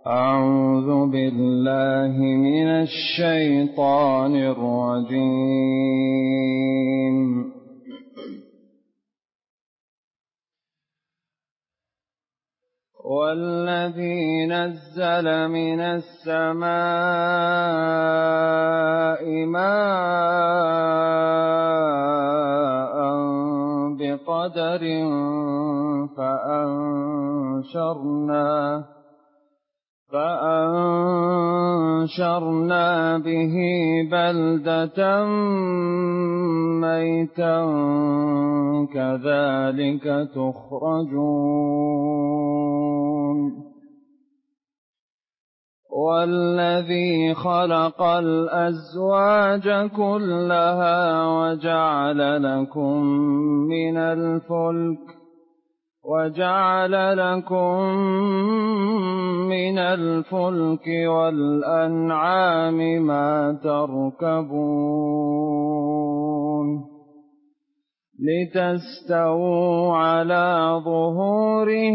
أعوذ بالله من الشيطان الرجيم. والذي نزل من السماء ماء بقدر فأنشرنا به بلدة ميتا كذلك تخرجون. والذي خلق الأزواج كلها وجعل لكم من الفلك والأنعام ما تركبون لتستووا على ظهوره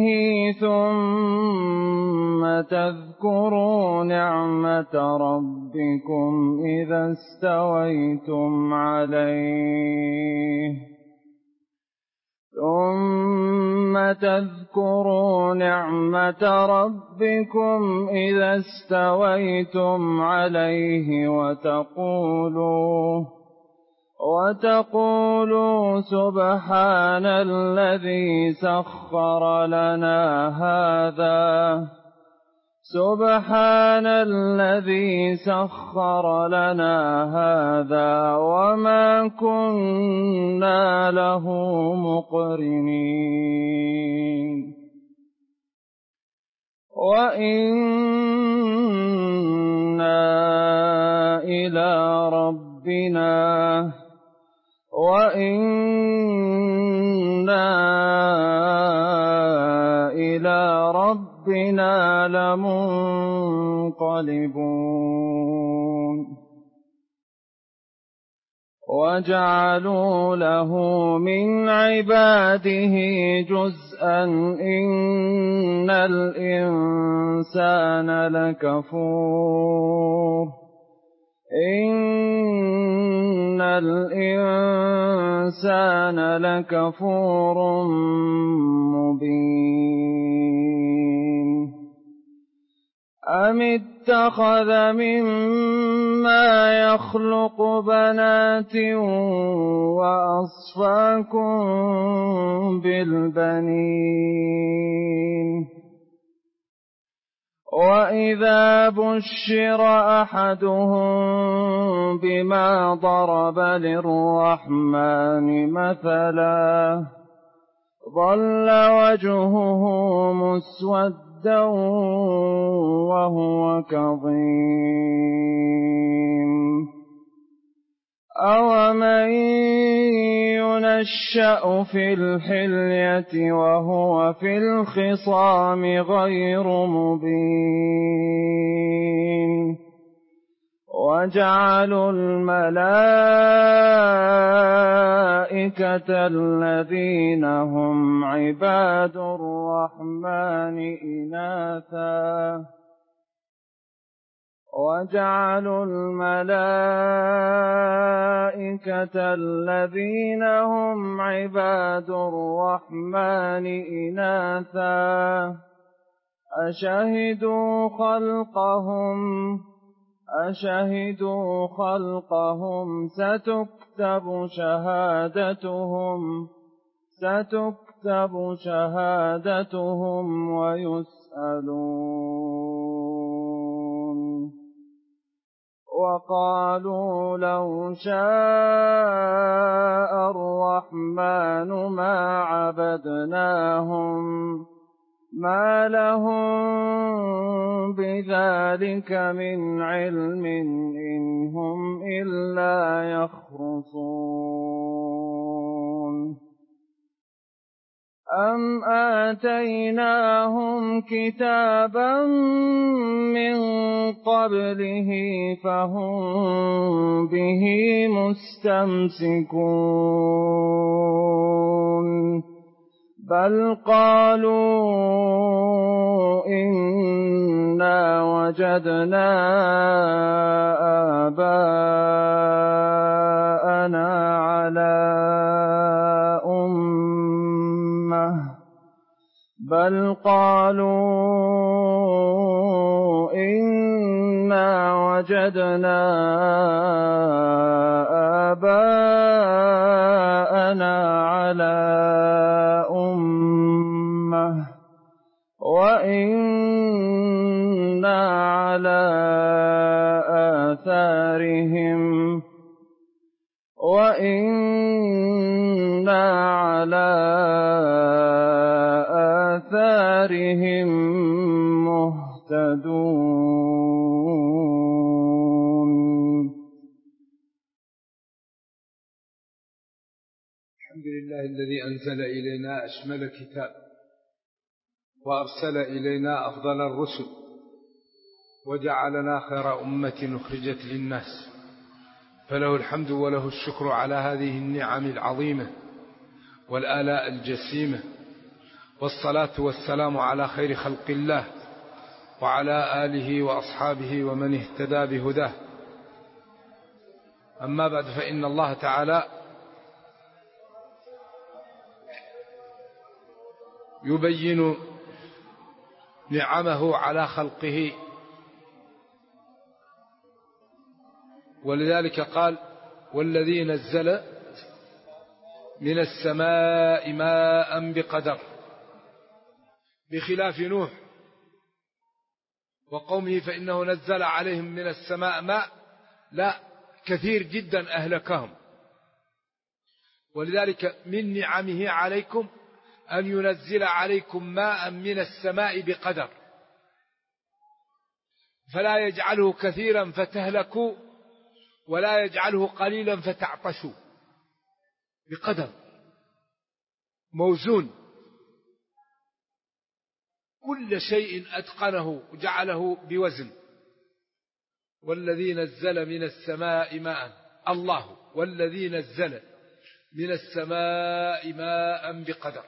ثم تذكروا نعمة ربكم إذا استويتم عليه وتقولوا سبحان الذي سخر لنا هذا وما كنا له مقرنين وإنا إلى ربنا لمنقلبون. وجعلوا له من عباده جزءا إن الإنسان لكفور مبين. أم اتخذ مما يخلق بنات وأصفاكم بالبنين وإذا بشر أحدهم بما ضرب للرحمن مثلا ظل وجهه مسودا وهو كظيم. أومن ينشأ في الحلية وهو في الخصام غير مبين. وجعلوا الملائكة الذين هم عباد الرحمن إناثا أشهدوا خلقهم ستكتب شهادتهم ويسألون. وقالوا لو شاء الرحمن ما عبدناهم ما لهم بذلك من علم إن هم إلا يخرصون. أم آتيناهم كتابا من قبله فهم به مستمسكون بل قالوا إنا وجدنا آباءنا على أمة بل قالوا إنا وجدنا آباءنا على أمة وإنا على آثارهم مهتدون. الحمد لله الذي أنزل إلينا أشمل كتاب وأرسل إلينا أفضل الرسل وجعلنا خير أمة أخرجت للناس، فله الحمد وله الشكر على هذه النعم العظيمة والآلاء الجسيمة، والصلاة والسلام على خير خلق الله وعلى آله وأصحابه ومن اهتدى بهداه. أما بعد، فإن الله تعالى يبين نعمه على خلقه، ولذلك قال: والذي نزل من السماء ماء بقدر، بخلاف نوح وقومه فإنه نزل عليهم من السماء ماء، لا، كثير جدا أهلكهم. ولذلك من نعمه عليكم أن ينزل عليكم ماء من السماء بقدر، فلا يجعله كثيرا فتهلكوا ولا يجعله قليلا فتعطشوا، بقدر موزون، كل شيء أتقنه وجعله بوزن. والذي نزل من السماء ماء، الله والذي نزل من السماء ماء بقدر،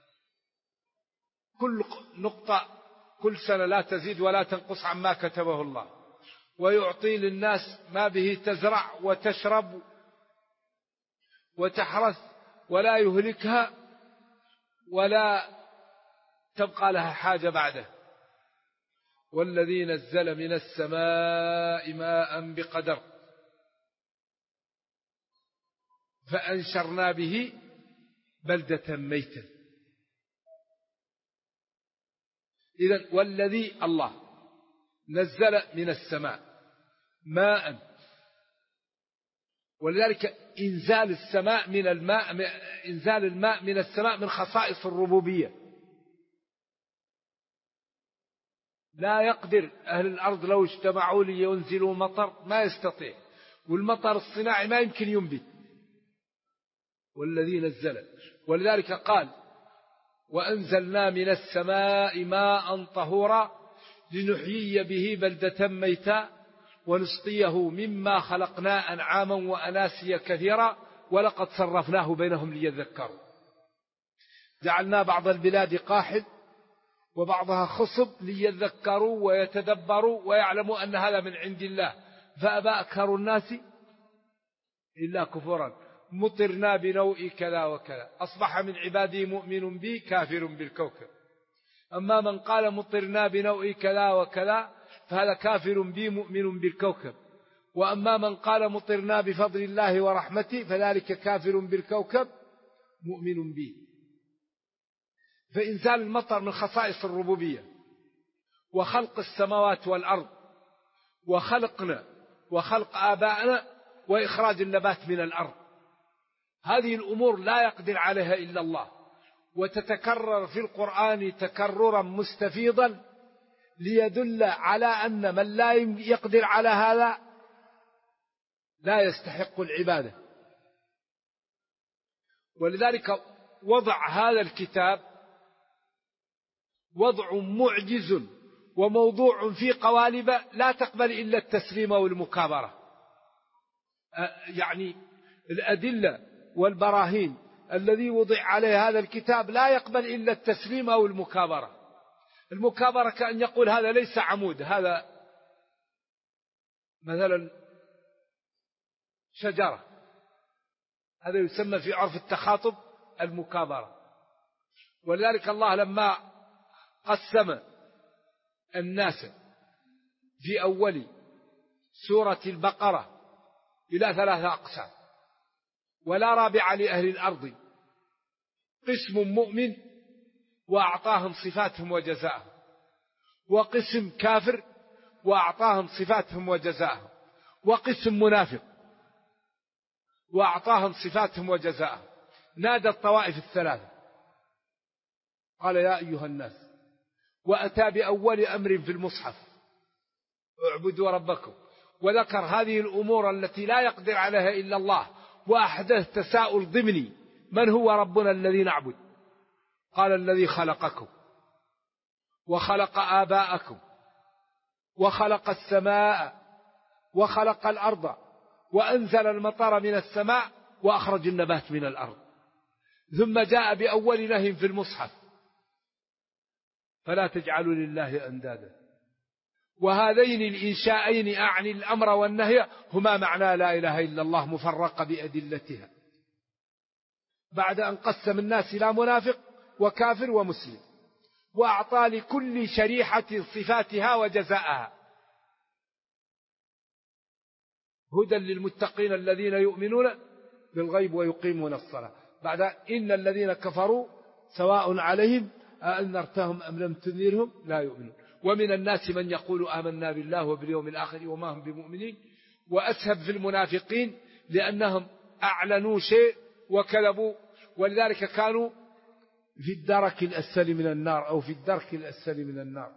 كل نقطة كل سنة لا تزيد ولا تنقص عما كتبه الله، ويعطي للناس ما به تزرع وتشرب وتحرث، ولا يهلكها ولا تبقى لها حاجة بعده. والذي نزل من السماء ماء بقدر فأنشرنا به بلدة ميتا. إذن والذي الله نزل من السماء ماء، ولذلك إنزال السماء من الماء، إنزال الماء من السماء من خصائص الربوبية. لا يقدر أهل الأرض لو اجتمعوا لينزلوا مطر ما يستطيع، والمطر الصناعي ما يمكن ينبت. والذي نزل، ولذلك قال: وأنزلنا من السماء ماء طهورا لنحيي به بلدة ميتا ونسقيه مما خلقنا أنعاما وأناسيا كثيرا ولقد صرفناه بينهم ليذكروا. جعلنا بعض البلاد قاحل وبعضها خصب ليذكروا ويتدبروا ويعلموا أن هذا من عند الله، فأبى أكثر الناس إلا كفرا. مطرنا بنوء كذا وكذا، أصبح من عبادي مؤمن بي كافر بالكوكب. أما من قال مطرنا بنوء كذا وكذا فهذا كافر بي مؤمن بالكوكب، وأما من قال مطرنا بفضل الله ورحمته فذلك كافر بالكوكب مؤمن بي. فإنزال المطر من خصائص الربوبية، وخلق السماوات والأرض، وخلقنا وخلق آبائنا، وإخراج النبات من الأرض. هذه الأمور لا يقدر عليها إلا الله، وتتكرر في القرآن تكررا مستفيضا ليدل على أن من لا يقدر على هذا لا يستحق العبادة. ولذلك وضع هذا الكتاب وضع معجز وموضوع في قوالب لا تقبل إلا التسليم والمكابرة. يعني الأدلة والبراهين الذي وضع عليه هذا الكتاب لا يقبل إلا التسليم أو المكابرة. المكابرة كأن يقول هذا ليس عمود، هذا مثلا شجرة، هذا يسمى في عرف التخاطب المكابرة. ولذلك الله لما قسم الناس في أول سورة البقرة إلى 3 أقسام، ولا رابع لأهل الأرض، قسم مؤمن وأعطاهم صفاتهم وجزاءهم، وقسم كافر وأعطاهم صفاتهم وجزاءهم، وقسم منافق وأعطاهم صفاتهم وجزاءهم. نادى الطوائف الثلاثة قال يا أيها الناس، وأتى بأول أمر في المصحف اعبدوا ربكم، وذكر هذه الأمور التي لا يقدر عليها إلا الله، وأحدث تساؤل ضمني: من هو ربنا الذي نعبد؟ قال الذي خلقكم وخلق آباءكم وخلق السماء وخلق الأرض وأنزل المطر من السماء وأخرج النبات من الأرض. ثم جاء بأول نهي في المصحف: فلا تجعلوا لله أندادا. وهذين الإنشاءين أعني الأمر والنهي هما معنى لا إله إلا الله مفرقة بأدلتها، بعد أن قسم الناس إلى منافق وكافر ومسلم، وأعطى لكل شريحة صفاتها وجزاءها. هدى للمتقين الذين يؤمنون بالغيب ويقيمون الصلاة، بعد إن الذين كفروا سواء عليهم أأنذرتهم أم لم تنذرهم لا يؤمنون. ومن الناس من يقول آمنا بالله وباليوم الآخر وما هم بمؤمنين. وأسهب في المنافقين لأنهم أعلنوا شيء وكذبوا، ولذلك كانوا في الدرك الأسفل من النار أو في الدرك الأسفل من النار.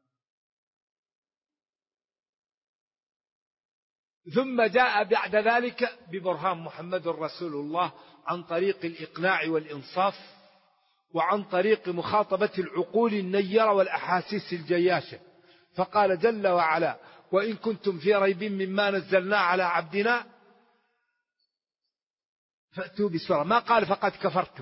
ثم جاء بعد ذلك ببرهان محمد رسول الله عن طريق الإقناع والإنصاف، وعن طريق مخاطبة العقول النيرة والأحاسيس الجياشة، فقال جل وعلا: وإن كنتم في ريب مما نزلنا على عبدنا فأتوا بسورة. ما قال فقد كفرتم،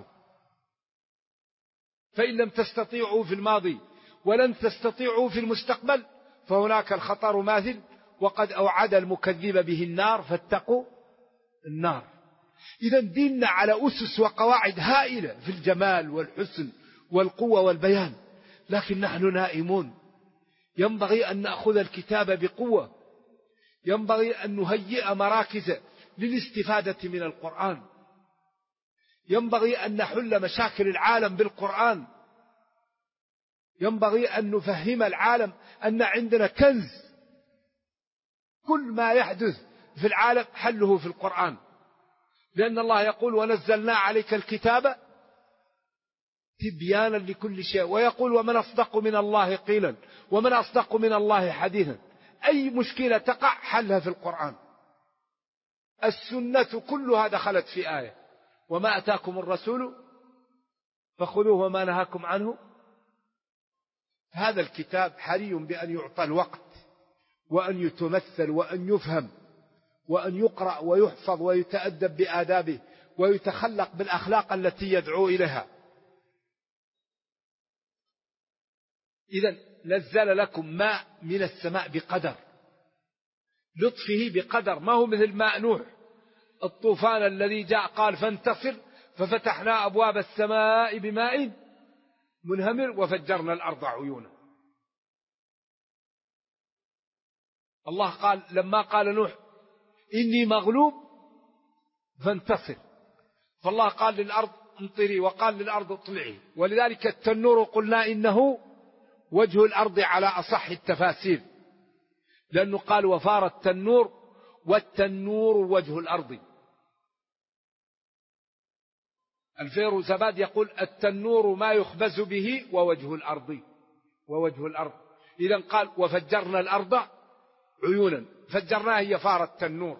فإن لم تستطيعوا في الماضي ولن تستطيعوا في المستقبل فهناك الخطر ماثل، وقد أوعد المكذب به النار فاتقوا النار. إذا ديننا على أسس وقواعد هائلة في الجمال والحسن والقوة والبيان، لكن نحن نائمون. ينبغي أن نأخذ الكتاب بقوة، ينبغي أن نهيئ مراكز للاستفادة من القرآن، ينبغي أن نحل مشاكل العالم بالقرآن، ينبغي أن نفهم العالم أن عندنا كنز، كل ما يحدث في العالم حله في القرآن، لأن الله يقول: ونزلنا عليك الكتاب تبيانا لكل شيء، ويقول: ومن أصدق من الله قيلا ومن أصدق من الله حديثا. أي مشكلة تقع حلها في القرآن. السنة كلها دخلت في آية: وما أتاكم الرسول فخذوه وما نهاكم عنه. هذا الكتاب حري بأن يعطى الوقت، وأن يتمثل، وأن يفهم، وأن يقرأ ويحفظ ويتأدب بآدابه ويتخلق بالأخلاق التي يدعو إليها. إذن نزل لكم ماء من السماء بقدر، لطفه بقدر، ما هو مثل ماء نوح الطوفان الذي جاء قال: فانتصر ففتحنا أبواب السماء بماء منهمر وفجرنا الأرض عيونا. الله قال لما قال نوح: إني مغلوب فانتصر، فالله قال للأرض امطري وقال للأرض اطلعي. ولذلك التنور قلنا إنه وجه الأرض على أصح التفاسير، لأنه قال: وفار التنور، والتنور وجه الأرض. الفيروزاباد يقول: التنور ما يخبز به ووجه الأرض، ووجه الأرض. إذن قال: وفجرنا الأرض عيونا، فجرناها هي فار التنور.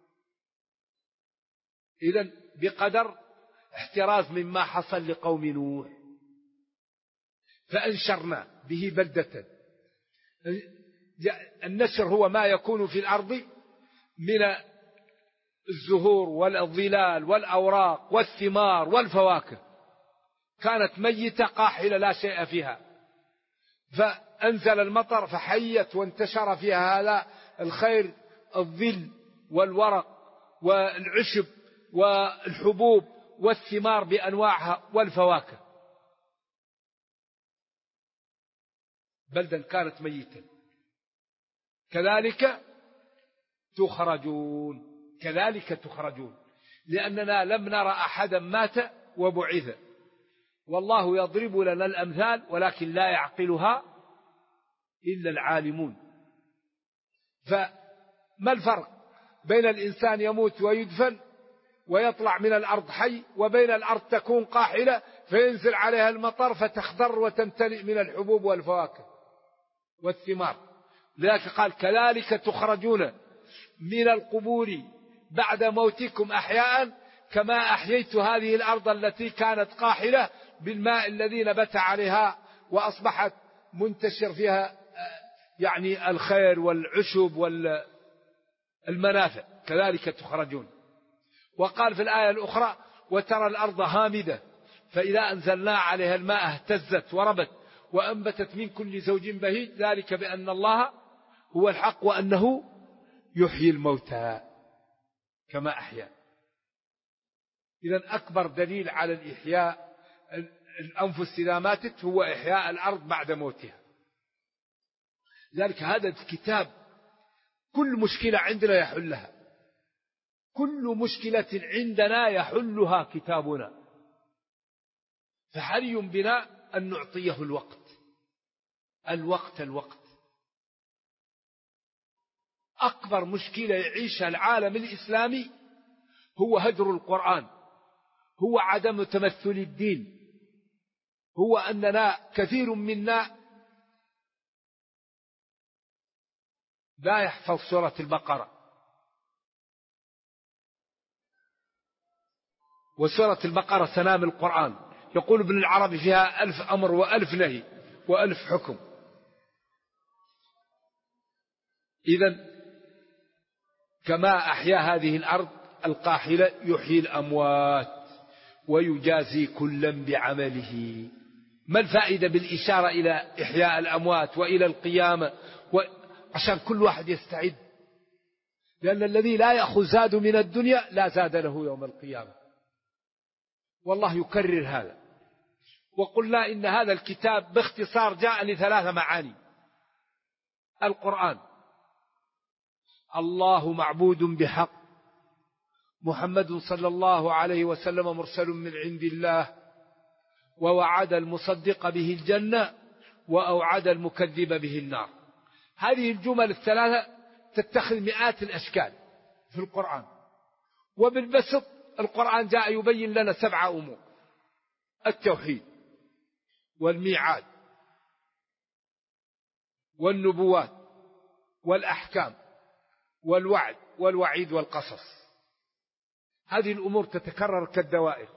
إذن بقدر احتراز مما حصل لقوم نوح. فأنشرنا به بلدة. النشر هو ما يكون في الأرض من الزهور والظلال والأوراق والثمار والفواكه، كانت ميتة قاحلة لا شيء فيها، فأنزل المطر فحيت وانتشر فيها هذا الخير الظل والورق والعشب والحبوب والثمار بأنواعها والفواكه. بلدا كانت ميتا. كذلك تخرجون لأننا لم نرى أحدا مات وبعث، والله يضرب لنا الأمثال ولكن لا يعقلها إلا العالمون. فما الفرق بين الإنسان يموت ويدفن ويطلع من الأرض حي، وبين الأرض تكون قاحلة فينزل عليها المطر فتخضر وتمتلئ من الحبوب والفواكه والثمار؟ لذلك قال كذلك تخرجون من القبور بعد موتكم أحياء كما أحييت هذه الأرض التي كانت قاحلة بالماء الذي نبت عليها وأصبحت منتشر فيها يعني الخير والعشب والمنافع. كذلك تخرجون. وقال في الآية الأخرى وترى الأرض هامدة فإذا أنزلنا عليها الماء اهتزت وربت وأنبتت من كل زوج بهيج ذلك بأن الله هو الحق وأنه يحيي الموتى كما أحيا. إذن أكبر دليل على الإحياء الأنفس إذا ماتت هو إحياء الأرض بعد موتها. لذلك هذا الكتاب كل مشكلة عندنا يحلها، كل مشكلة عندنا يحلها كتابنا، فحري بنا أن نعطيه الوقت. أكبر مشكلة يعيشها العالم الإسلامي هو هدر القرآن، هو عدم تمثل الدين، هو أننا كثير منا لا يحفظ سورة البقرة، وسورة البقرة سنام القرآن. يقول ابن العربي فيها 1000 أمر و1000 نهي و1000 حكم. إذن كما أحيا هذه الأرض القاحلة يحيي الأموات ويجازي كلا بعمله. ما الفائدة بالإشارة إلى إحياء الأموات وإلى القيامة عشان كل واحد يستعد، لأن الذي لا يأخذ زاد من الدنيا لا زاد له يوم القيامة. والله يكرر هذا. وقلنا إن هذا الكتاب باختصار جاء ل3 معاني. القرآن الله معبود بحق، محمد صلى الله عليه وسلم مرسل من عند الله، ووعد المصدق به الجنة وأوعد المكذب به النار. هذه الجمل الثلاثة تتخذ مئات الأشكال في القرآن. وبالبسط القرآن جاء يبين لنا 7 أمور: التوحيد والميعاد والنبوات والأحكام والوعد والوعيد والقصص. هذه الأمور تتكرر كالدوائر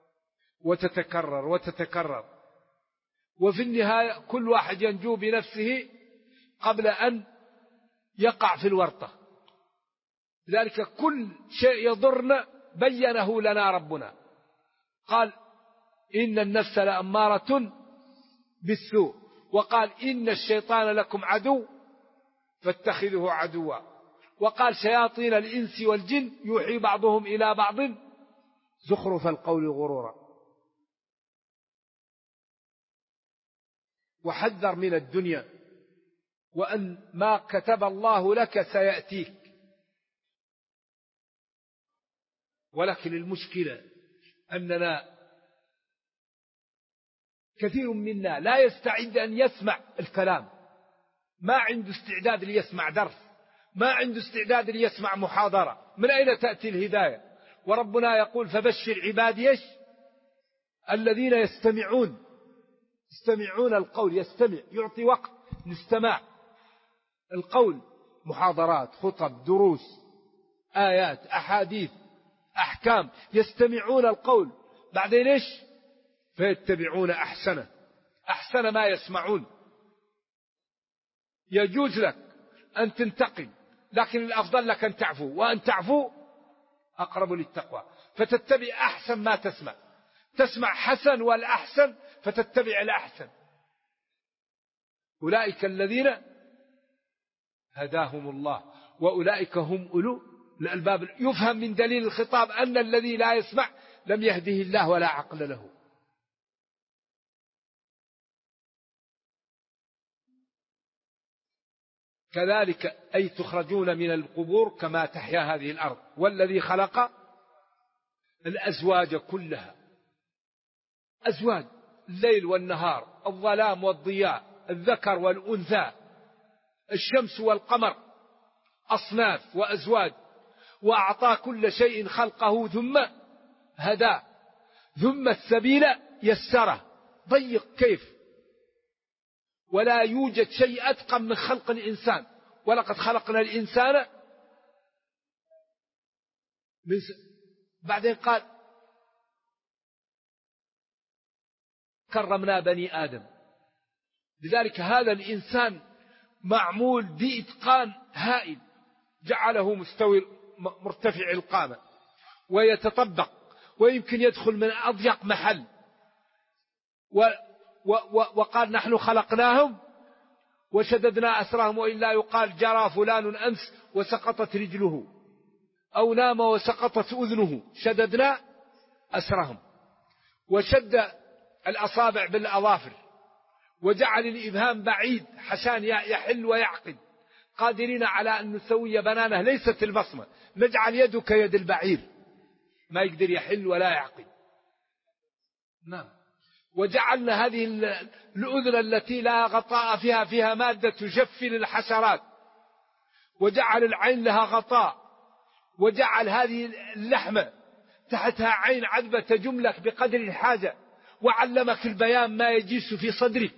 وتتكرر، وفي النهاية كل واحد ينجو بنفسه قبل أن يقع في الورطة. لذلك كل شيء يضرنا بينه لنا ربنا. قال إن النفس لأمارة بالسوء، وقال إن الشيطان لكم عدو فاتخذه عدوا، وقال شياطين الإنس والجن يوحي بعضهم إلى بعض زخرف القول غرورا. وحذر من الدنيا وأن ما كتب الله لك سيأتيك. ولكن المشكلة أننا كثير منا لا يستعد أن يسمع الكلام، ما عنده استعداد ليسمع درس، ما عنده استعداد ليسمع محاضرة. من أين تأتي الهداية؟ وربنا يقول فبشر عبادي الذين يستمعون القول. يستمع، يعطي وقت للاستماع القول، محاضرات، خطب، دروس، آيات، أحاديث، أحكام. يستمعون القول، بعدين إيش؟ فيتبعون أحسن ما يسمعون. يجوز لك أن تنتقم، لكن الأفضل لك أن تعفو، وأن تعفو أقرب للتقوى. فتتبع أحسن ما تسمع حسن والأحسن فتتبع الأحسن. أولئك الذين هداهم الله وأولئك هم أولو الألباب. يفهم من دليل الخطاب أن الذي لا يسمع لم يهده الله ولا عقل له. كذلك أي تخرجون من القبور كما تحيا هذه الأرض. والذي خلق الأزواج كلها، أزواج الليل والنهار، الظلام والضياء، الذكر والأنثى، الشمس والقمر، أصناف وأزواج، وأعطى كل شيء خلقه ثم هداه، ثم السبيل يسره. ضيق كيف؟ ولا يوجد شيء أتقن من خلق الإنسان. ولقد خلقنا الإنسان بعدين قال كرمنا بني آدم. لذلك هذا الإنسان معمول بإتقان هائل، جعله مستوي مرتفع القامة ويتطبق، ويمكن يدخل من أضيق محل. وقال نحن خلقناهم وشددنا أسرهم، وإلا يقال جرى فلان أمس وسقطت رجله، أو نام وسقطت أذنه. شددنا أسرهم، وشد الأصابع بالأظافر، وجعل الإبهام بعيد حسان يحل ويعقد. قادرين على أن نسوي بنانه ليست البصمة، نجعل يده كيد البعير ما يقدر يحل ولا يعقد. نعم. وجعلنا هذه الأذن التي لا غطاء فيها مادة تجفل الحشرات، وجعل العين لها غطاء، وجعل هذه اللحمة تحتها عين عذبة تجملك بقدر الحاجة، وعلمك البيان ما يجيس في صدرك.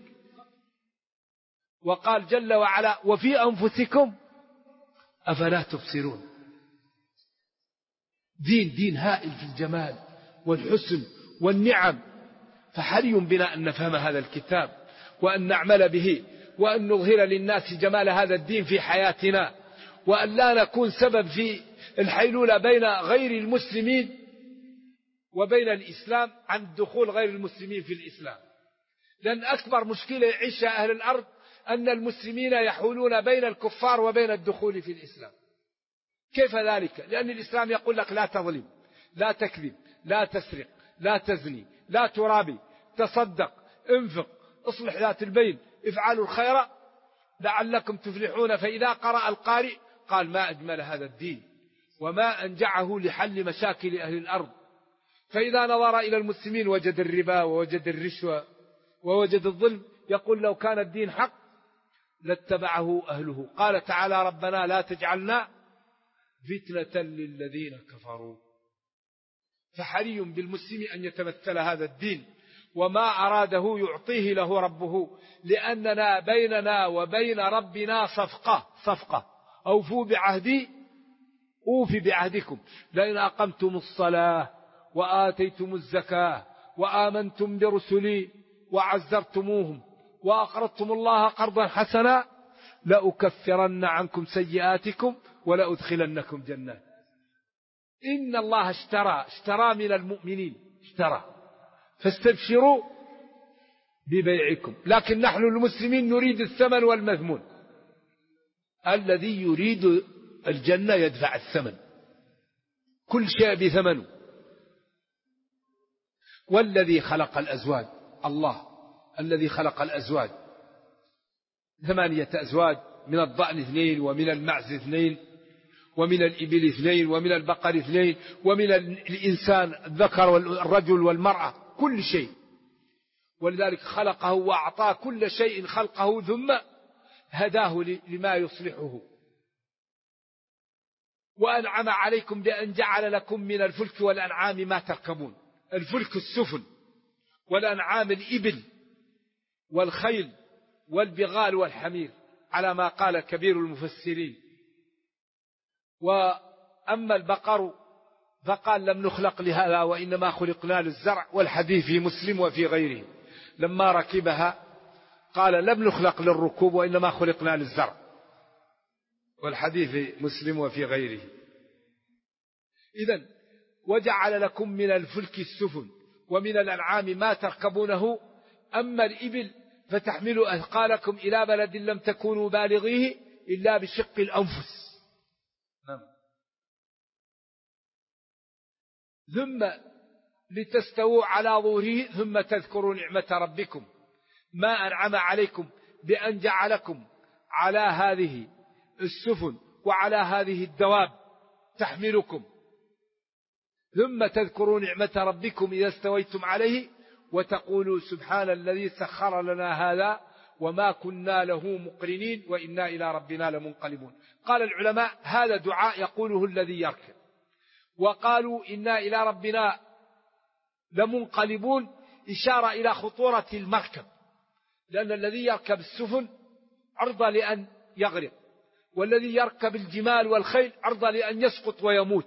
وقال جل وعلا وفي أنفسكم أفلا تبصرون. دين هائل في الجمال والحسن والنعم. فحري بنا أن نفهم هذا الكتاب، وأن نعمل به، وأن نظهر للناس جمال هذا الدين في حياتنا، وأن لا نكون سبب في الحيلولة بين غير المسلمين وبين الإسلام عن دخول غير المسلمين في الإسلام. لأن أكبر مشكلة يعيشها أهل الأرض أن المسلمين يحولون بين الكفار وبين الدخول في الإسلام. كيف ذلك؟ لأن الإسلام يقول لك لا تظلم، لا تكذب، لا تسرق، لا تزني، لا ترابي، تصدق، انفق، اصلح ذات البين، افعلوا الخير لعلكم تفلحون. فإذا قرأ القارئ قال ما أجمل هذا الدين وما أنجعه لحل مشاكل أهل الأرض. فإذا نظر إلى المسلمين وجد الربا ووجد الرشوة ووجد الظلم، يقول لو كان الدين حق لاتبعه أهله. قال تعالى ربنا لا تجعلنا فتنة للذين كفروا. فحري بالمسلم أن يتمثل هذا الدين، وما أراده يعطيه له ربه، لأننا بيننا وبين ربنا صفقة. أوفوا بعهدي أوفي بعهدكم، لئن أقمتم الصلاة وآتيتم الزكاة وآمنتم برسلي وعزرتموهم وأقرضتم الله قرضا حسنا لأكفرن عنكم سيئاتكم ولأدخلنكم جنات. إن الله اشترى من المؤمنين، فاستبشروا ببيعكم. لكن نحن المسلمين نريد الثمن والمذمون. الذي يريد الجنة يدفع الثمن، كل شيء بثمنه. والذي خلق الأزواج، الله الذي خلق الأزواج 8 أزواج، من الضأن 2، ومن المعز 2، ومن الإبل 2، ومن البقر 2، ومن الإنسان الذكر والرجل والمرأة، كل شيء. ولذلك خلقه وأعطاه كل شيء خلقه ثم هداه لما يصلحه. وأنعم عليكم بأن جعل لكم من الفلك والأنعام ما تركبون. الفلك السفن، والأنعام الإبل والخيل والبغال والحمير على ما قال كبير المفسرين. وأما البقر فقال لم نخلق لهذا وإنما خلقنا للزرع. والحديث في مسلم وفي غيره لما ركبها قال لم نخلق للركوب وإنما خلقنا للزرع. والحديث في مسلم وفي غيره. إذن وجعل لكم من الفلك السفن ومن الأنعام ما تركبونه. أما الإبل فتحمل أثقالكم إلى بلد لم تكونوا بالغيه إلا بشق الأنفس. ثم لتستووا على ظهوره ثم تذكروا نعمة ربكم ما أنعم عليكم بأن جعلكم على هذه السفن وعلى هذه الدواب تحملكم، ثم تذكروا نعمة ربكم إذا استويتم عليه وتقولوا سبحان الذي سخر لنا هذا وما كنا له مقرنين وإنا إلى ربنا لمنقلبون. قال العلماء هذا دعاء يقوله الذي يركب، وقالوا إنا إلى ربنا لمنقلبون إشارة إلى خطورة المركب، لأن الذي يركب السفن عرضة لأن يغرق، والذي يركب الجمال والخيل عرضة لأن يسقط ويموت.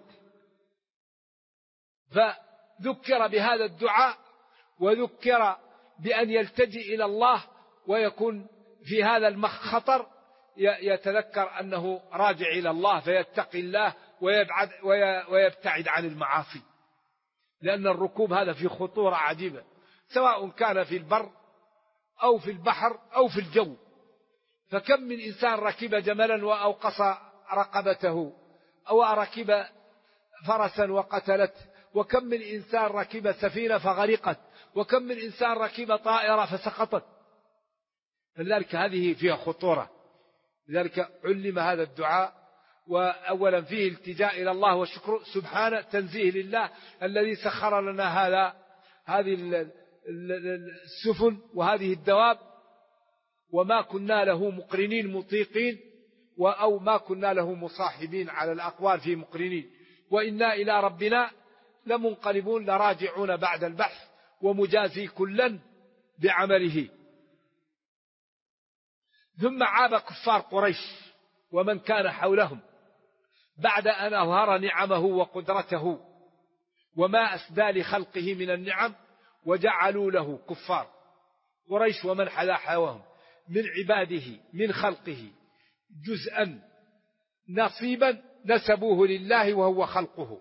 فذكر بهذا الدعاء وذكر بأن يلتجئ إلى الله ويكون في هذا الخطر يتذكر أنه راجع إلى الله فيتقي الله ويبتعد عن المعاصي، لأن الركوب هذا في خطورة عجيبة سواء كان في البر أو في البحر أو في الجو. فكم من إنسان ركب جملا وأوقص رقبته أو ركب فرسا وقتلت، وكم من إنسان ركب سفينة فغرقت، وكم من إنسان ركب طائرة فسقطت. فلذلك هذه فيها خطورة، لذلك علم هذا الدعاء. وأولا فيه التجاء إلى الله والشكر سبحانه، تنزيه لله الذي سخر لنا هذه السفن وهذه الدواب وما كنا له مقرنين مطيقين أو ما كنا له مصاحبين على الأقوال في مقرنين، وإنا إلى ربنا لمنقلبون لراجعون بعد البحث ومجازي كلا بعمله. ثم عاب كفار قريش ومن كان حولهم بعد أن أظهر نعمه وقدرته وما أسدى لخلقه من النعم، وجعلوا له كفار قريش ومن حلا حواهم من عباده من خلقه جزءا نصيبا نسبوه لله وهو خلقه.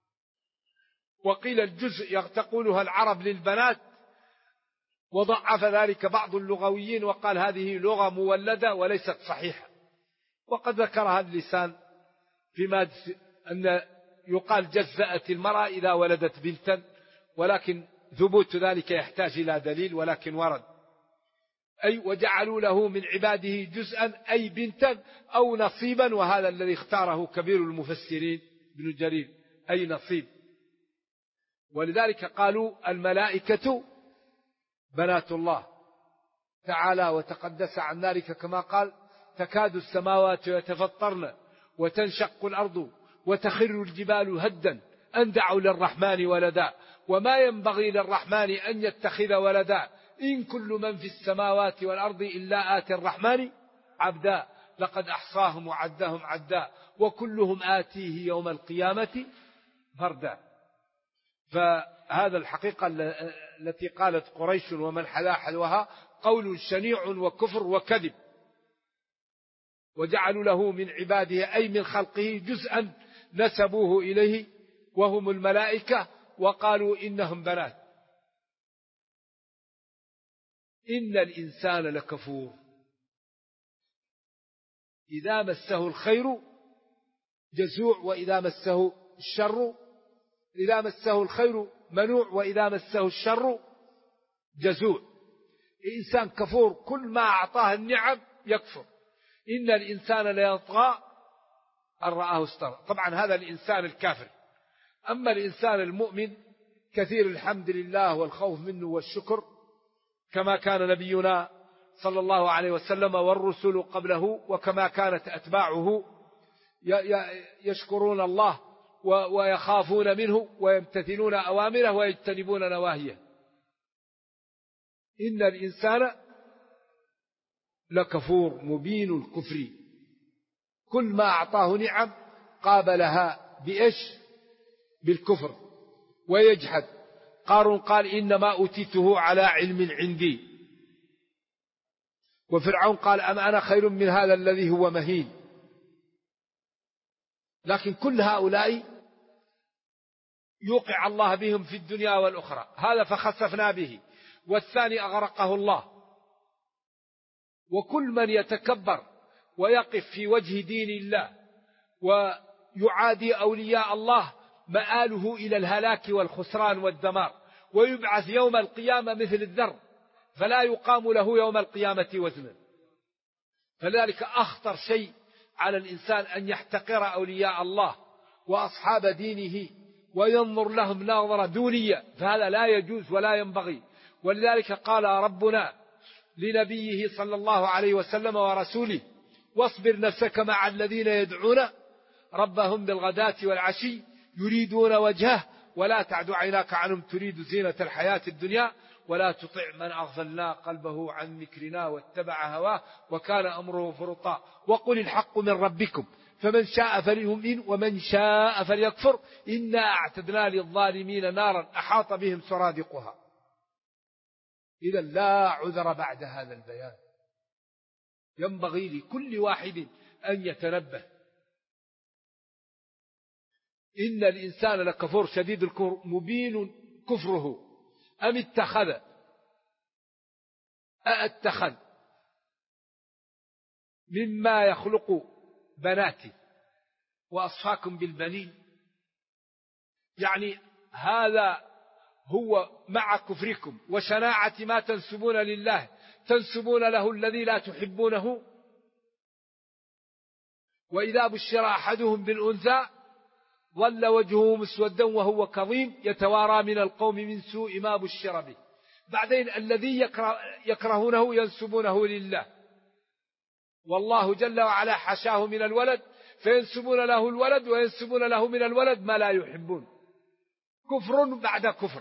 وقيل الجزء تقولها العرب للبنات، وضعف ذلك بعض اللغويين وقال هذه لغة مولدة وليست صحيحة. وقد ذكرها اللسان فيما أن يقال جزأت المرأة إذا ولدت بنتا، ولكن ثبوت ذلك يحتاج إلى دليل، ولكن ورد أي وجعلوا له من عباده جزءا أي بنتا أو نصيبا، وهذا الذي اختاره كبير المفسرين ابن جرير أي نصيب. ولذلك قالوا الملائكة بنات الله تعالى وتقدس عن ذلك، كما قال تكاد السماوات يتفطرن وتنشق الأرض وتخر الجبال هدا أن دعوا للرحمن ولدا وما ينبغي للرحمن أن يتخذ ولدا إن كل من في السماوات والأرض إلا آتي الرحمن عبدا لقد أحصاهم وعدهم عدا وكلهم آتيه يوم القيامة فردا. فهذا الحقيقة التي قالت قريش ومن حلا حلوها قول شنيع وكفر وكذب. وجعلوا له من عباده أي من خلقه جزءا نسبوه إليه وهم الملائكة، وقالوا إنهم بنات. إن الإنسان لكفور إذا مسه الخير جزوع وإذا مسه الشر إذا مسه الخير منوع وإذا مسه الشر جزوع. الإنسان كفور كل ما أعطاه النعم يكفر. إن الإنسان ليطغى أن رآه استغنى. طبعا هذا الإنسان الكافر. أما الإنسان المؤمن كثير الحمد لله والخوف منه والشكر، كما كان نبينا صلى الله عليه وسلم والرسل قبله، وكما كانت أتباعه يشكرون الله ويخافون منه ويمتثلون أوامره ويجتنبون نواهيه. إن الإنسان لكفور مبين الكفر، كل ما أعطاه نعم قابلها بإيش؟ بالكفر ويجحد. قارون قال إنما أوتيته على علم عندي، وفرعون قال أم أنا خير من هذا الذي هو مهين. لكن كل هؤلاء يوقع الله بهم في الدنيا والأخرى. هذا فخسفنا به، والثاني أغرقه الله. وكل من يتكبر ويقف في وجه دين الله ويعادي أولياء الله مآله إلى الهلاك والخسران والدمار، ويبعث يوم القيامة مثل الذر، فلا يقام له يوم القيامة وزنا. فلذلك أخطر شيء على الإنسان أن يحتقر أولياء الله وأصحاب دينه وينظر لهم نظرة دونية، فهذا لا يجوز ولا ينبغي. ولذلك قال ربنا لنبيه صلى الله عليه وسلم ورسوله: واصبر نفسك مع الذين يدعون ربهم بالغداة والعشي يريدون وجهه ولا تعد عيناك عنهم تريد زينة الحياة الدنيا ولا تطع من أغفلنا قلبه عن ذكرنا واتبع هواه وكان أمره فرطا وقل الحق من ربكم فمن شاء فليؤمن ومن شاء فليكفر إنا أعتدنا للظالمين نارا أحاط بهم سرادقها. إذا لا عذر بعد هذا البيان، ينبغي لكل واحد أن يتنبه. إن الإنسان لكفور شديد الكفر مبين كفره أم اتخذ مما يخلق بناتي وأصفاكم بالبنين. يعني هذا هو مع كفركم وشناعة ما تنسبون لله، تنسبون له الذي لا تحبونه. وإذا بشر أحدهم بالأنثى ظل وجهه مسودا وهو كظيم يتوارى من القوم من سوء ما بشر به. بعدين الذي يكرهونه ينسبونه لله، والله جل وعلا حشاه من الولد فينسبون له الولد وينسبون له من الولد ما لا يحبون. كفر بعد كفر.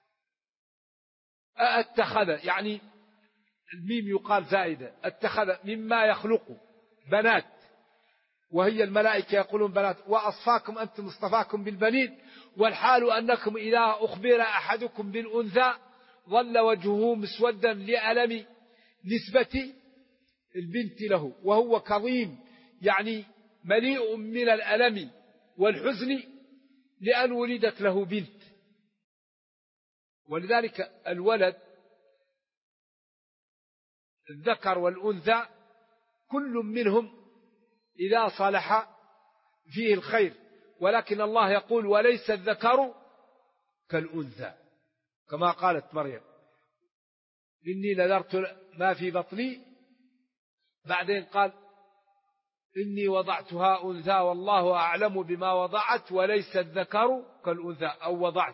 اتخذ يعني الميم يقال زائدة، اتخذ مما يخلق بنات وهي الملائكة يقولون بنات وأصفاكم أنتم اصطفاكم بالبنين والحال أنكم إذا أخبر أحدكم بالأنثى ظل وجهه مسودا لألم نسبة البنت له وهو كظيم، يعني مليء من الألم والحزن لأن ولدت له بنت. ولذلك الولد الذكر والأنثى كل منهم إذا صلح فيه الخير، ولكن الله يقول وليس الذكر كالأنثى كما قالت مريم إني نذرت ما في بطني. بعدين قال إني وضعتها أنثى والله أعلم بما وضعت وليس الذكر كالأنثى أو وضعت.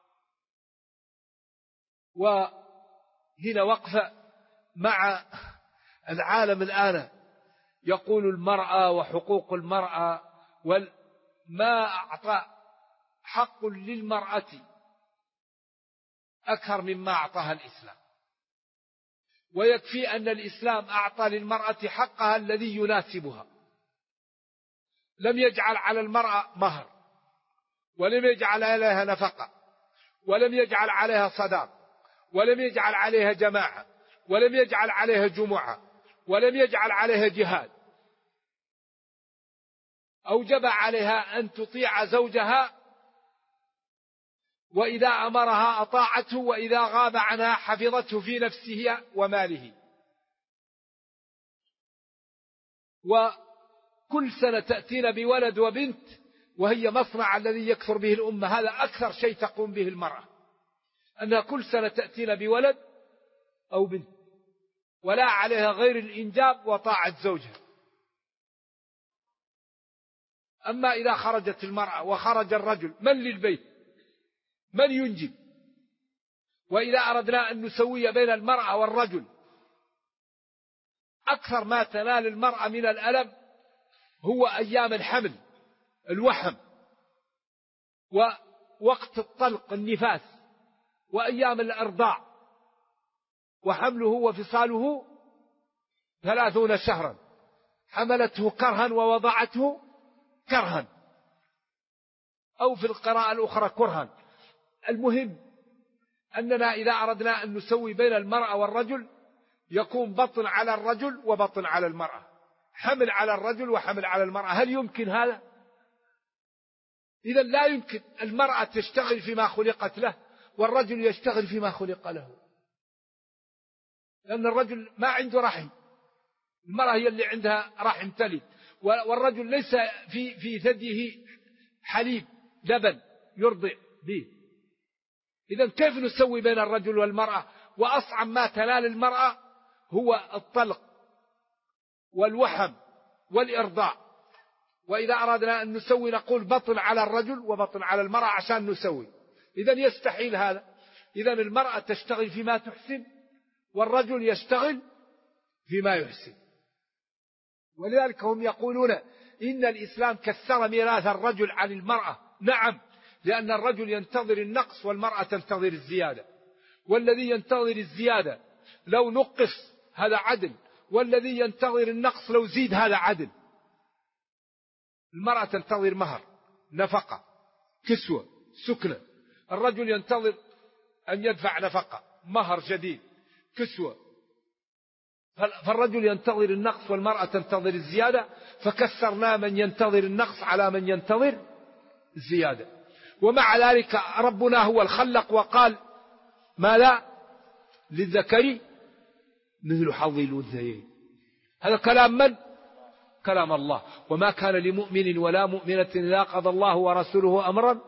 وهنا وقفة مع العالم الآن يقول المرأة وحقوق المرأة ما أعطى حق للمرأة أكثر مما أعطاها الإسلام. ويكفي أن الإسلام أعطى للمرأة حقها الذي يناسبها، لم يجعل على المرأة مهر ولم يجعل عليها نفقة ولم يجعل عليها صداق ولم يجعل عليها جماعة ولم يجعل عليها جمعة ولم يجعل عليها جهاد. أوجب عليها أن تطيع زوجها وإذا أمرها أطاعته وإذا غاب عنها حفظته في نفسه وماله. وكل سنة تأتين بولد وبنت وهي مصنع الذي يكثر به الأمة. هذا أكثر شيء تقوم به المرأة، أنها كل سنة تأتين بولد أو بنت ولا عليها غير الإنجاب وطاعة زوجها. أما إذا خرجت المرأة وخرج الرجل من للبيت؟ من ينجب؟ وإذا أردنا أن نسوي بين المرأة والرجل أكثر ما تنال المرأة من الألم هو أيام الحمل الوحم ووقت الطلق النفاس وأيام الأرضاع، وحمله وفصاله 30 شهرا، حملته كرها ووضعته كرها أو في القراءة الأخرى كرها. المهم أننا إذا أردنا أن نسوي بين المرأة والرجل يكون بطن على الرجل وبطن على المرأة، حمل على الرجل وحمل على المرأة. هل يمكن هذا؟ إذا لا يمكن. المرأة تشتغل فيما خلقت له والرجل يشتغل فيما خلق له، لأن الرجل ما عنده رحم، المرأة هي اللي عندها رحم تلد، والرجل ليس في ثديه حليب لبن يرضع به. إذن كيف نسوي بين الرجل والمرأة؟ وأصعب ما تنال المرأة هو الطلق والوحم والإرضاع. وإذا أردنا أن نسوي نقول بطن على الرجل وبطن على المرأة عشان نسوي. إذن يستحيل هذا. إذن المرأة تشتغل فيما تحسن والرجل يشتغل فيما يحسن. ولذلك هم يقولون إن الإسلام كسر ميراث الرجل عن المرأة. نعم، لأن الرجل ينتظر النقص والمرأة تنتظر الزيادة، والذي ينتظر الزيادة لو نقص هذا عدل، والذي ينتظر النقص لو زيد هذا عدل. المرأة تنتظر مهر، نفقة، كسوة، سكنة. الرجل ينتظر أن يدفع نفقة، مهر جديد، كسوة. فالرجل ينتظر النقص والمرأة تنتظر الزيادة، فكسرنا من ينتظر النقص على من ينتظر الزيادة. ومع ذلك ربنا هو الخلق وقال ما لا للذكر مثل حظ الأنثيين. هذا كلام من؟ كلام الله. وما كان لمؤمن ولا مؤمنة إذا قضى الله ورسوله أمرا.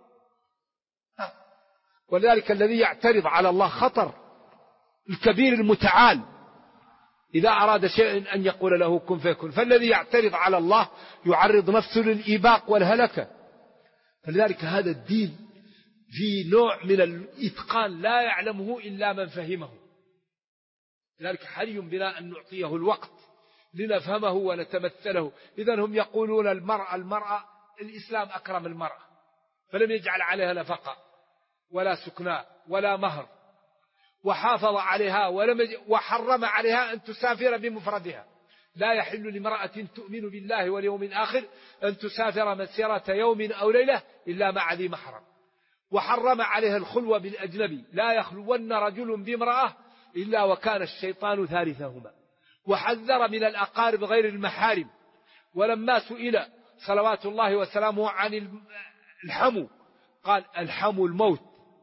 ولذلك الذي يعترض على الله خطر. الكبير المتعال إذا أراد شيء أن يقول له كن فيكون، فالذي يعترض على الله يعرض نفسه للإيباق والهلكة. فلذلك هذا الدين في نوع من الإتقان لا يعلمه إلا من فهمه. لذلك حري بنا أن نعطيه الوقت لنفهمه ونتمثله. إذن هم يقولون المرأة الإسلام أكرم المرأة فلم يجعل عليها نفقة ولا سكناء ولا مهر، وحافظ عليها وحرم عليها أن تسافر بمفردها. لا يحل لامرأة تؤمن بالله واليوم الآخر أن تسافر مسيرة يوم أو ليلة إلا مع ذي محرم. وحرم عليها الخلوة بالأجنبي، لا يخلون رجل بامرأة إلا وكان الشيطان ثالثهما. وحذر من الأقارب غير المحارم. ولما سئل صلوات الله وسلامه عن الحمو قال الحمو الموت،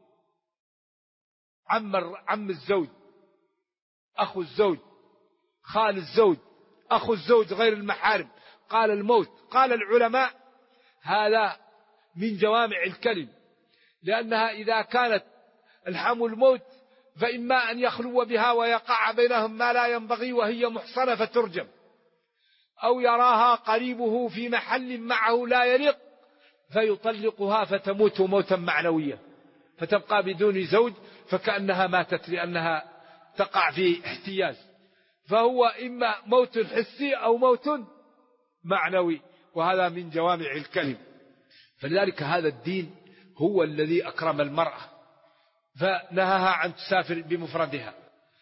عم الزوج، أخو الزوج، خال الزوج، أخو الزوج غير المحارم، قال الموت. قال العلماء هذا من جوامع الكلم، لأنها إذا كانت الحمو الموت فإما أن يخلو بها ويقع بينهم ما لا ينبغي وهي محصنة فترجم، أو يراها قريبه في محل معه لا يليق فيطلقها فتموت موتا معنويا فتبقى بدون زوج، فكأنها ماتت لأنها تقع في احتياج. فهو إما موت حسي أو موت معنوي، وهذا من جوامع الكلم. فلذلك هذا الدين هو الذي أكرم المرأة فنهاها عن تسافر بمفردها،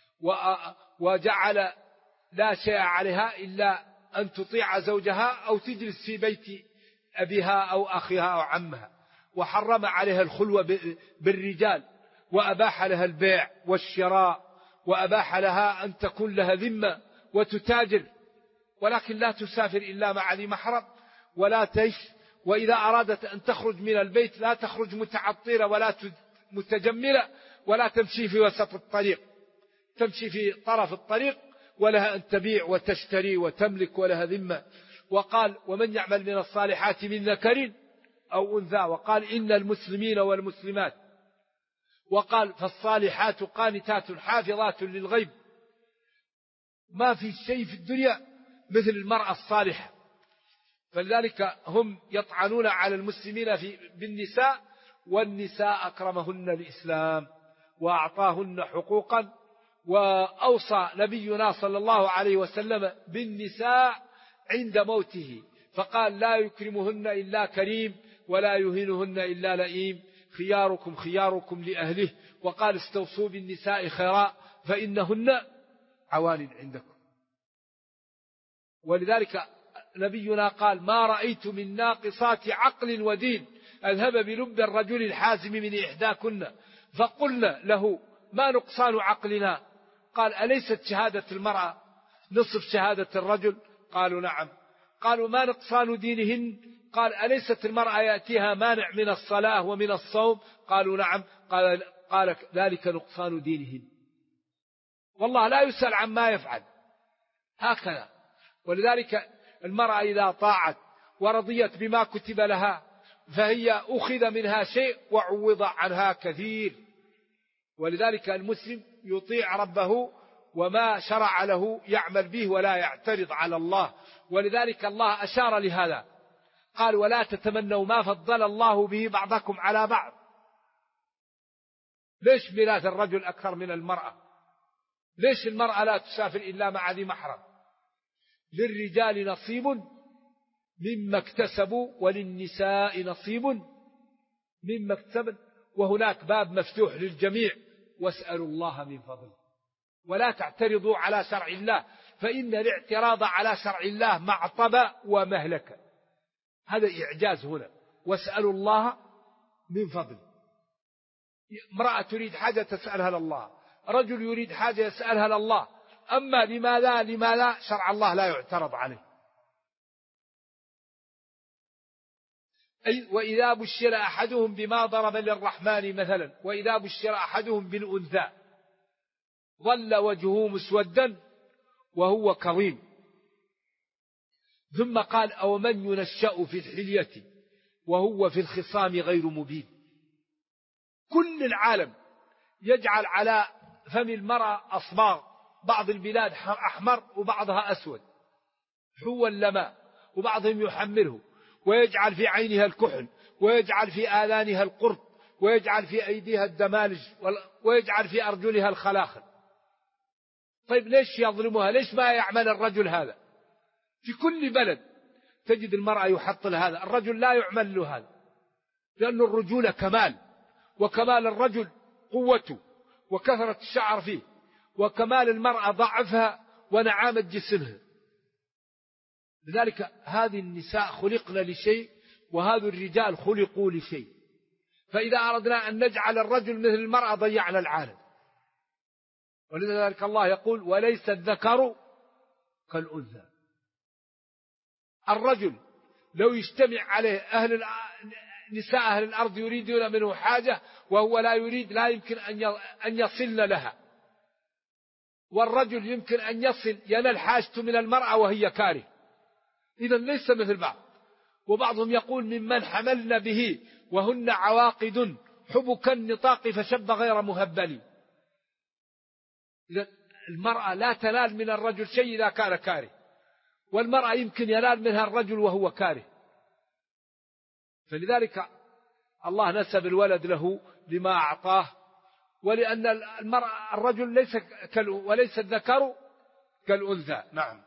وجعل لا شيء عليها إلا أن تطيع زوجها أو تجلس في بيت أبيها أو أخيها أو عمها. وحرم عليها الخلوة بالرجال، وأباح لها البيع والشراء، وأباح لها أن تكون لها ذمة وتتاجر، ولكن لا تسافر إلا مع ذي محرم ولا تعيش. وإذا أرادت أن تخرج من البيت لا تخرج متعطرة ولا متجملة، ولا تمشي في وسط الطريق، تمشي في طرف الطريق، ولها أن تبيع وتشتري وتملك ولها ذمة. وقال ومن يعمل من الصالحات من ذكر أو أنثى، وقال إن المسلمين والمسلمات، وقال فالصالحات قانتات حافظات للغيب. ما في شيء في الدنيا مثل المرأة الصالحة. فلذلك هم يطعنون على المسلمين بالنساء، والنساء أكرمهن الإسلام وأعطاهن حقوقا. وأوصى نبينا صلى الله عليه وسلم بالنساء عند موته فقال لا يكرمهن إلا كريم ولا يهينهن إلا لئيم، خياركم خياركم لأهله. وقال استوصوا بالنساء خيرا فإنهن عوان عندكم. ولذلك نبينا قال ما رأيت من ناقصات عقل ودين أذهب بلب الرجل الحازم من إحداكن. فقلنا له ما نقصان عقلنا؟ قال أليست شهادة المرأة نصف شهادة الرجل؟ قالوا نعم. قالوا ما نقصان دينهن؟ قال أليست المرأة يأتيها مانع من الصلاة ومن الصوم؟ قالوا نعم. قال ذلك نقصان دينهن. والله لا يسأل عما يفعل هكذا. ولذلك المرأة إذا طاعت ورضيت بما كتب لها فهي أخذ منها شيء وعوض عنها كثير. ولذلك المسلم يطيع ربه وما شرع له يعمل به ولا يعترض على الله. ولذلك الله أشار لهذا، قال ولا تتمنوا ما فضل الله به بعضكم على بعض. ليش ميراث الرجل أكثر من المرأة؟ ليش المرأة لا تسافر إلا مع ذي محرم؟ للرجال نصيب مما اكتسبوا وللنساء نصيب مما اكتسبن، وهناك باب مفتوح للجميع، واسألوا الله من فضله ولا تعترضوا على شرع الله، فإن الاعتراض على شرع الله معطبة ومهلكة. هذا إعجاز هنا، واسألوا الله من فضله. امرأة تريد حاجة تسألها لله، رجل يريد حاجة يسألها لله. أما لما لا شرع الله لا يعترض عليه. وإذا بشر أحدهم بما ضرب للرحمن مثلا، وإذا بشر أحدهم بالأنثى ظل وجهه مسودا وهو كظيم. ثم قال أو من ينشأ في الحلية وهو في الخصام غير مبين. كل العالم يجعل على فم المرأة أصباغ، بعض البلاد أحمر وبعضها أسود حوا، وبعضهم يحمره ويجعل في عينها الكحل، ويجعل في آذانها القرط، ويجعل في أيديها الدمالج، ويجعل في أرجلها الخلاخل. طيب ليش يظلمها؟ ليش ما يعمل الرجل هذا؟ في كل بلد تجد المرأة يحط هذا، الرجل لا يعمل له هذا، لأن الرجولة كمال، وكمال الرجل قوته وكثرة الشعر فيه، وكمال المرأة ضعفها ونعامة جسمها. لذلك هذه النساء خلقنا لشيء، وهذا الرجال خلقوا لشيء. فإذا أردنا أن نجعل الرجل مثل المرأة ضيعنا العالم. ولذلك الله يقول وليس الذكر كالأنثى. الرجل لو يجتمع عليه نساء أهل الأرض يريدون منه حاجة وهو لا يريد، لا يمكن أن يصلن لها. والرجل يمكن أن يصل ينال حاجته من المرأة وهي كاره. إذا ليس مثل بعض. وبعضهم يقول ممن حملن به وهن عواقد حبك النطاق فشب غير مهبل. إذا المرأة لا تنال من الرجل شيء إذا كان كاره، والمرأة يمكن ينال منها الرجل وهو كاره. فلذلك الله نسب الولد له لما أعطاه، ولأن المرأة الرجل وليس الذكر كالأنثى. نعم.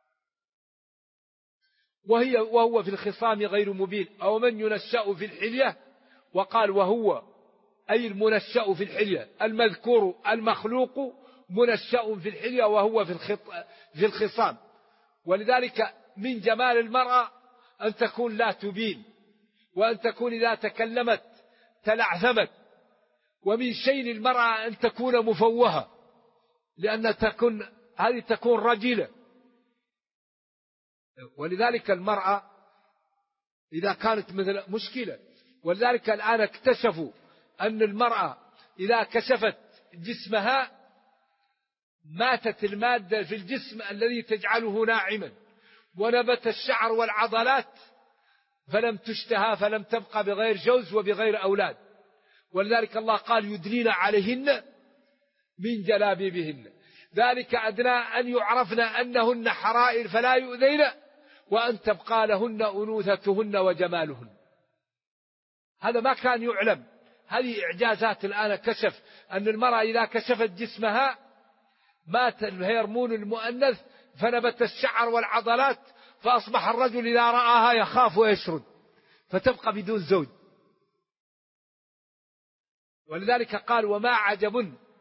وهو في الخصام غير مبين. أو من ينشأ في الحلية، وقال وهو أي المنشأ في الحلية، المذكور المخلوق منشأ في الحلية وهو في الخصام. ولذلك من جمال المرأة أن تكون لا تبين، وأن تكون إذا تكلمت تلعثمت. ومن شين المرأة أن تكون مفوهة، لأن هذه تكون رجلة. ولذلك المرأة إذا كانت مثل مشكلة. ولذلك الآن اكتشفوا أن المرأة إذا كشفت جسمها ماتت المادة في الجسم الذي تجعله ناعما، ونبت الشعر والعضلات فلم تشتهى، فلم تبقى بغير جوز وبغير أولاد. ولذلك الله قال يدنين عليهن من جلابيبهن ذلك أدنى أن يعرفن أنهن حرائر فلا يؤذين، وأن تبقى لهن أنوثتهن وجمالهن. هذا ما كان يعلم. هذه إعجازات الآن كشف أن المرأة إذا كشفت جسمها مات الهرمون المؤنث فنبت الشعر والعضلات، فأصبح الرجل إذا رآها يخاف ويشرد، فتبقى بدون زوج. ولذلك قال وما عجب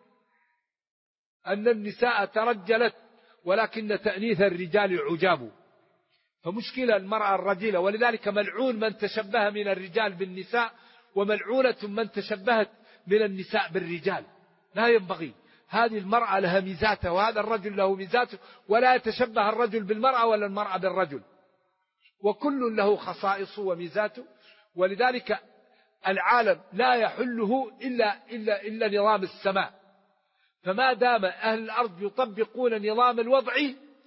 أن النساء ترجلت ولكن تأنيث الرجال عجاب. فمشكلة المرأة الرجلة. ولذلك ملعون من تشبه من الرجال بالنساء، وملعونة من تشبهت من النساء بالرجال. لا ينبغي. هذه المرأة لها ميزاته وهذا الرجل له ميزاته، ولا يتشبه الرجل بالمرأة ولا المرأة بالرجل، وكل له خصائصه وميزاته. ولذلك العالم لا يحله إلا نظام السماء. فما دام أهل الأرض يطبقون نظام الوضع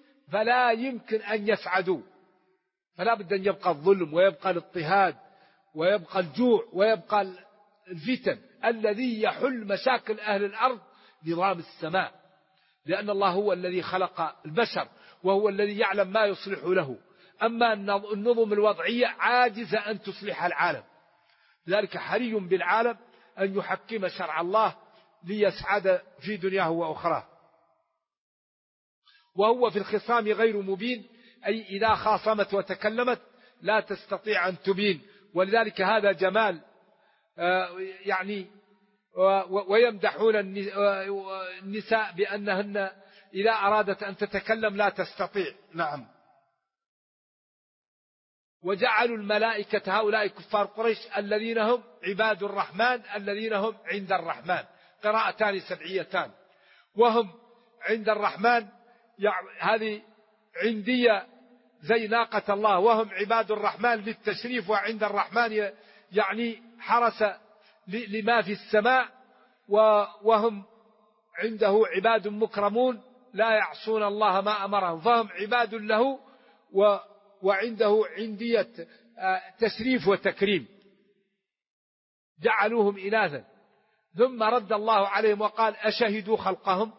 فلا يمكن أن يسعدوا. فلا بد أن يبقى الظلم ويبقى الاضطهاد ويبقى الجوع ويبقى الفتن. الذي يحل مشاكل أهل الأرض نظام السماء، لأن الله هو الذي خلق البشر وهو الذي يعلم ما يصلح له. أما النظم الوضعية عاجزة أن تصلح العالم، لذلك حري بالعالم أن يحكم شرع الله ليسعد في دنياه وأخراه. وهو في الخصام غير مبين، أي إذا خاصمت وتكلمت لا تستطيع أن تبين. ولذلك هذا جمال يعني. ويمدحون النساء بأنهن إذا أرادت أن تتكلم لا تستطيع. نعم. وجعلوا الملائكة هؤلاء كفار قريش الذين هم عباد الرحمن الذين هم عند الرحمن، قراءتان سبعيتان. وهم عند الرحمن هذه عندية زي ناقة الله، وهم عباد الرحمن للتشريف، وعند الرحمن يعني حرس لما في السماء، وهم عنده عباد مكرمون لا يعصون الله ما أمرهم، فهم عباد له وعنده عندية تشريف وتكريم. جعلوهم إناثا ثم رد الله عليهم وقال أشهدوا خلقهم،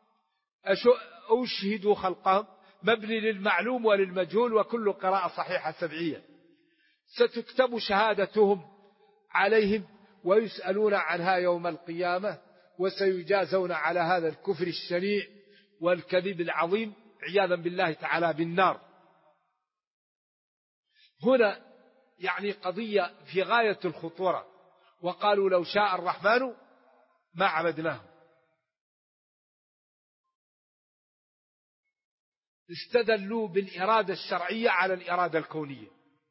أشهدوا خلقهم، مبني للمعلوم وللمجهول، وكل قراءة صحيحة سبعية. ستكتب شهادتهم عليهم ويسألون عنها يوم القيامة، وسيجازون على هذا الكفر الشنيع والكذب العظيم عياذا بالله تعالى بالنار. هنا يعني قضية في غاية الخطورة. وقالوا لو شاء الرحمن ما عبدناهم. استدلوا بالإرادة الشرعية على الإرادة الكونية.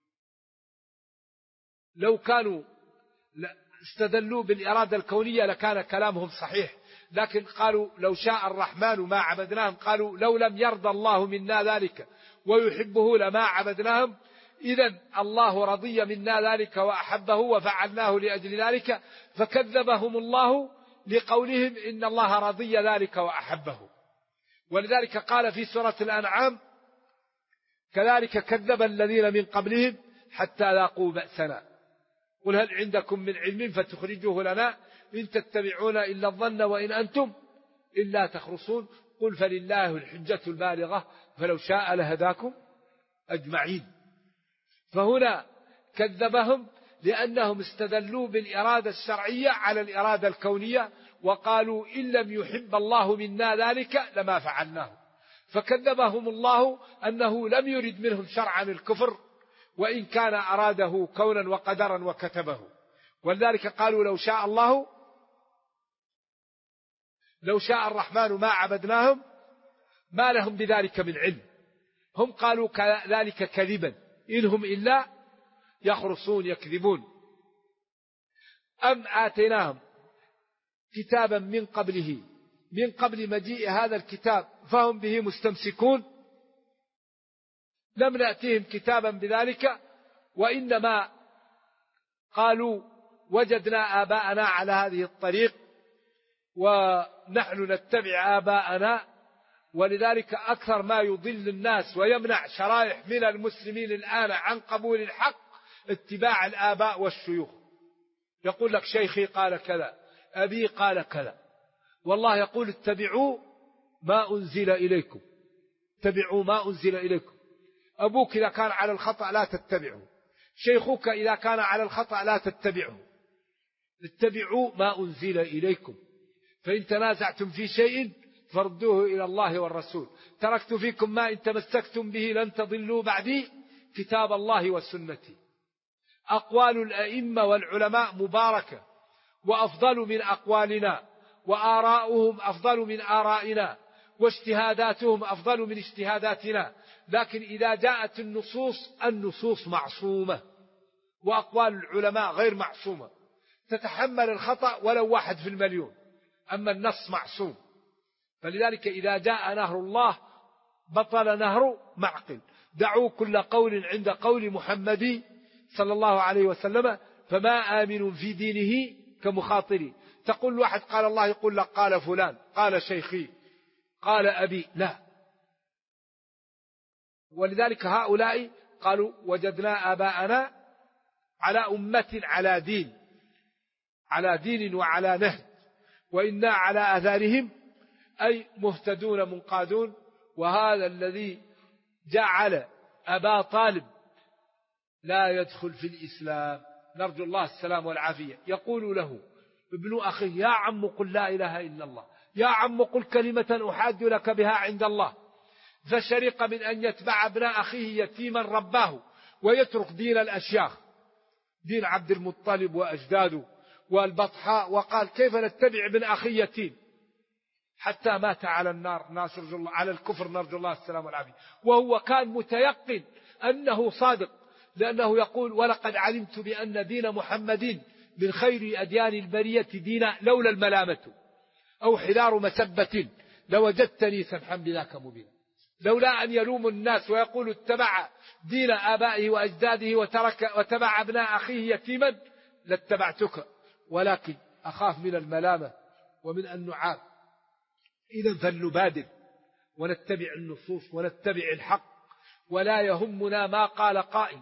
لو كانوا استدلوا بالإرادة الكونية لكان كلامهم صحيح، لكن قالوا لو شاء الرحمن ما عبدناهم. قالوا لو لم يرضى الله منا ذلك ويحبه لما عبدناهم، إذن الله رضي منا ذلك وأحبه وفعلناه لأجل ذلك، فكذبهم الله لقولهم إن الله رضي ذلك وأحبه. ولذلك قال في سورة الأنعام كذلك كذب الذين من قبلهم حتى لاقوا بأسنا قل هل عندكم من علم فتخرجوه لنا إن تتبعون إلا الظن وإن أنتم إلا تخرصون قل فلله الحجة البالغة فلو شاء لهداكم أجمعين. فهنا كذبهم لأنهم استدلوا بالإرادة الشرعية على الإرادة الكونية، وقالوا إن لم يحب الله منا ذلك لما فعلناه. فكذبهم الله أنه لم يرد منهم شرعا الكفر، وإن كان أراده كونا وقدرا وكتبه. ولذلك قالوا لو شاء الرحمن ما عبدناهم ما لهم بذلك من علم. هم قالوا ذلك كذبا إنهم إلا يخرصون يكذبون. أم آتيناهم كتابا من قبله من قبل مجيء هذا الكتاب فهم به مستمسكون. لم نأتيهم كتابا بذلك، وإنما قالوا وجدنا آباءنا على هذه الطريق ونحن نتبع آباءنا. ولذلك أكثر ما يضل الناس ويمنع شرائح من المسلمين الآن عن قبول الحق اتباع الآباء والشيوخ. يقول لك شيخي قال كذا، أبي قال كذا. والله يقول اتبعوا ما أنزل إليكم، اتبعوا ما أنزل إليكم. أبوك إذا كان على الخطأ لا تتبعه، شيخك إذا كان على الخطأ لا تتبعه. اتبعوا ما أنزل إليكم، فإن تنازعتم في شيء فردوه إلى الله والرسول. تركت فيكم ما إن تمسكتم به لن تضلوا بعدي كتاب الله وسنتي. أقوال الأئمة والعلماء مباركة وأفضل من أقوالنا، وآراؤهم أفضل من آرائنا، واجتهاداتهم أفضل من اجتهاداتنا. لكن إذا جاءت النصوص معصومة، وأقوال العلماء غير معصومة، تتحمل الخطأ ولو 1 في المليون، أما النص معصوم. فلذلك إذا جاء نهر الله بطل نهر معقل. دعوا كل قول عند قول محمد صلى الله عليه وسلم، فما آمن في دينه كمخاطري. تقول واحد قال الله، يقول لك قال فلان، قال شيخي، قال أبي، لا. ولذلك هؤلاء قالوا وجدنا آباءنا على أمة على دين وعلى نهج، وإنا على آثارهم أي مهتدون منقادون. وهذا الذي جعل أبا طالب لا يدخل في الإسلام، نرجو الله السلام والعافية. يقول له ابن أخيه: يا عم قل لا إله إلا الله، يا عم قل كلمة أحاج لك بها عند الله. فشرق من أن يتبع ابن أخيه يتيما رباه ويترك دين الأشياخ، دين عبد المطلب وأجداده والبطحاء، وقال: كيف نتبع ابن أخي يتيم؟ حتى مات على النار، على الكفر، نرجو الله السلام والعافية. وهو كان متيقن أنه صادق، لأنه يقول: ولقد علمت بأن دين محمد من خير أديان البرية دينا، لولا الملامة أو حذار مسبة لوجدتني سمحا بذاك مبينا. لولا أن يلوم الناس ويقول اتبع دين آبائه وأجداده وتبع ابناء أخيه يتيما لاتبعتك، ولكن أخاف من الملامة ومن النعاب. إذا فلنبادر ونتبع النصوص ونتبع الحق، ولا يهمنا ما قال قائل،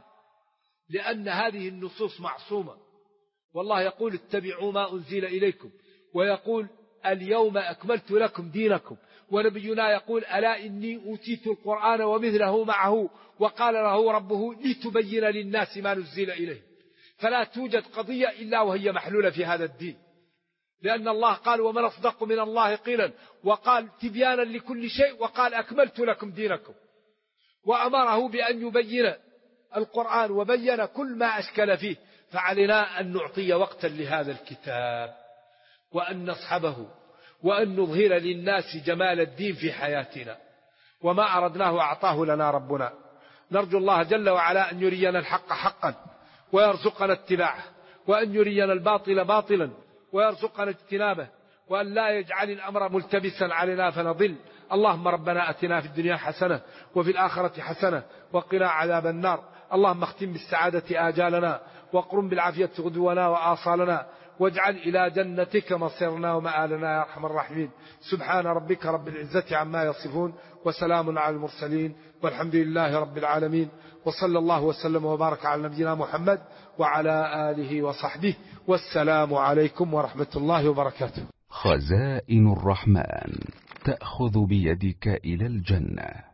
لأن هذه النصوص معصومة. والله يقول: اتبعوا ما أنزل إليكم، ويقول: اليوم أكملت لكم دينكم. ونبينا يقول: ألا إني أوتيت القرآن ومثله معه، وقال له ربه: لتبين للناس ما نزل إليه. فلا توجد قضية إلا وهي محلولة في هذا الدين، لأن الله قال: ومن أصدق من الله قيلا، وقال تبيانا لكل شيء، وقال: أكملت لكم دينكم. وأمره بأن يبين القرآن وبين كل ما أشكل فيه. فعلينا أن نعطي وقتا لهذا الكتاب، وأن نصحبه، وأن نظهر للناس جمال الدين في حياتنا. وما أردناه أعطاه لنا ربنا. نرجو الله جل وعلا أن يرينا الحق حقا ويرزقنا اتباعه، وأن يرينا الباطل باطلا ويرزقنا اجتنابه، وأن لا يجعل الأمر ملتبسا علينا فنضل. اللهم ربنا أتنا في الدنيا حسنة وفي الآخرة حسنة وقنا عذاب النار. اللهم اختم بالسعادة آجالنا، واقرم بالعافية غدونا وآصالنا، واجعل إلى جنتك مصيرنا ومآلنا يا أرحم الراحمين. سبحان ربك رب العزة عما يصفون، وسلام على المرسلين، والحمد لله رب العالمين. وصلى الله وسلم وبارك على نبينا محمد وعلى آله وصحبه، والسلام عليكم ورحمة الله وبركاته. خزائن الرحمن تأخذ بيدك إلى الجنة.